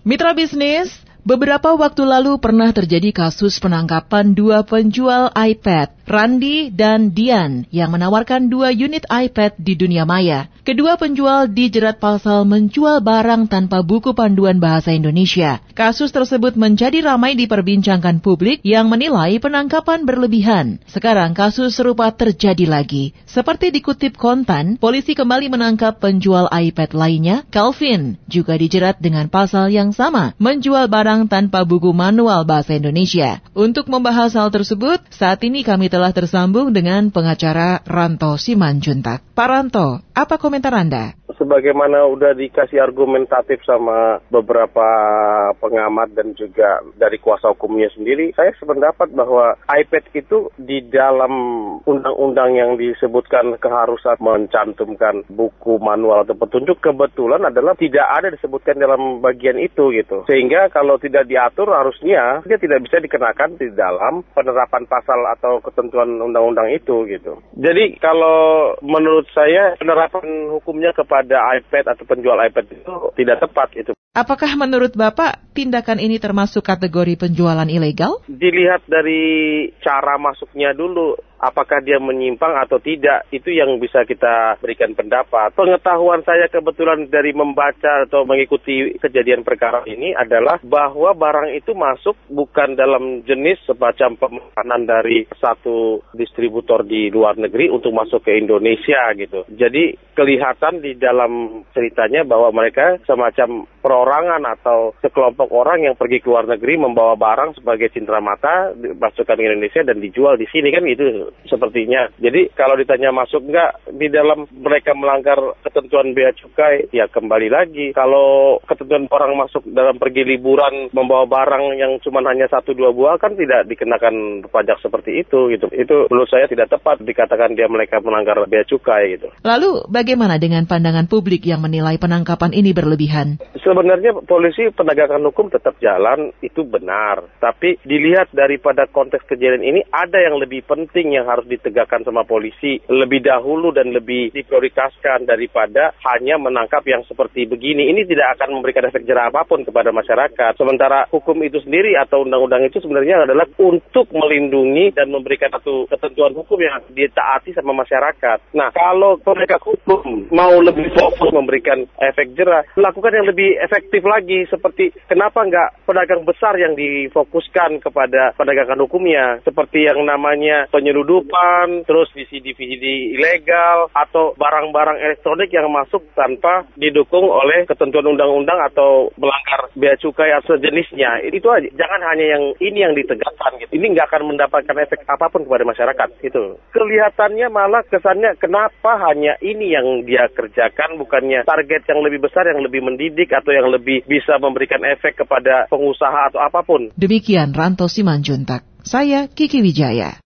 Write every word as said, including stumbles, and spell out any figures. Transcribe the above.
Mitra bisnis, beberapa waktu lalu pernah terjadi kasus penangkapan dua penjual iPad, Randi dan Dian, yang menawarkan dua unit iPad di dunia maya. Kedua penjual dijerat pasal menjual barang tanpa buku panduan bahasa Indonesia. Kasus tersebut menjadi ramai diperbincangkan publik yang menilai penangkapan berlebihan. Sekarang kasus serupa terjadi lagi. Seperti dikutip Kontan, polisi kembali menangkap penjual iPad lainnya, Calvin, juga dijerat dengan pasal yang sama, menjual barang tanpa buku manual bahasa Indonesia. Untuk membahas hal tersebut, saat ini kami telah tersambung dengan pengacara Ranto Simanjuntak. Pak Ranto, apa komentar Anda? Sebagaimana udah dikasih argumentatif sama beberapa pengamat dan juga dari kuasa hukumnya sendiri, saya sependapat bahwa iPad itu di dalam undang-undang yang disebutkan keharusan mencantumkan buku manual atau petunjuk, kebetulan adalah tidak ada disebutkan dalam bagian itu gitu. Sehingga kalau tidak diatur harusnya dia tidak bisa dikenakan di dalam penerapan pasal atau ketentuan undang-undang itu gitu. Jadi kalau menurut saya penerapan hukumnya kepada iPad atau penjual iPad itu tidak tepat itu. Apakah menurut Bapak tindakan ini termasuk kategori penjualan ilegal? Dilihat dari cara masuknya dulu, apakah dia menyimpang atau tidak, itu yang bisa kita berikan pendapat. Pengetahuan saya kebetulan dari membaca atau mengikuti kejadian perkara ini adalah bahwa barang itu masuk bukan dalam jenis semacam pemesanan dari satu distributor di luar negeri untuk masuk ke Indonesia gitu. Jadi kelihatan di dalam ceritanya bahwa mereka semacam perorangan atau sekelompok orang yang pergi ke luar negeri membawa barang sebagai cindramata, dimasukkan ke Indonesia dan dijual di sini kan gitu sepertinya. Jadi kalau ditanya masuk enggak di dalam mereka melanggar ketentuan bea cukai, ya kembali lagi. Kalau ketentuan orang masuk dalam pergi liburan membawa barang yang cuma hanya satu dua buah kan tidak dikenakan pajak seperti itu gitu. Itu menurut saya tidak tepat dikatakan dia mereka melanggar bea cukai gitu. Lalu bagaimana dengan pandangan publik yang menilai penangkapan ini berlebihan? Sebenarnya polisi penegakan hukum tetap jalan, itu benar. Tapi dilihat daripada konteks kejadian ini, ada yang lebih penting yang harus ditegakkan sama polisi lebih dahulu dan lebih diprioritaskan daripada hanya menangkap yang seperti begini. Ini tidak akan memberikan efek jerah apapun kepada masyarakat. Sementara hukum itu sendiri atau undang-undang itu sebenarnya adalah untuk melindungi dan memberikan satu ketentuan hukum yang ditaati sama masyarakat. Nah, kalau penegak hukum mau lebih fokus memberikan efek jerah, lakukan yang lebih efektif lagi, seperti kenapa nggak pedagang besar yang difokuskan kepada penegakan hukumnya, seperti yang namanya penyeludupan, terus V C D-V C D ilegal, atau barang-barang elektronik yang masuk tanpa didukung oleh ketentuan undang-undang atau melanggar bea cukai atau sejenisnya. Itu aja, jangan hanya yang ini yang ditegakkan gitu. Ini nggak akan mendapatkan efek apapun kepada masyarakat gitu. Kelihatannya malah kesannya kenapa hanya ini yang dia kerjakan, bukannya target yang lebih besar, yang lebih mendidik atau yang lebih bisa memberikan efek kepada pengusaha atau apapun. Demikian Ranto Simanjuntak. Saya Kiki Wijaya.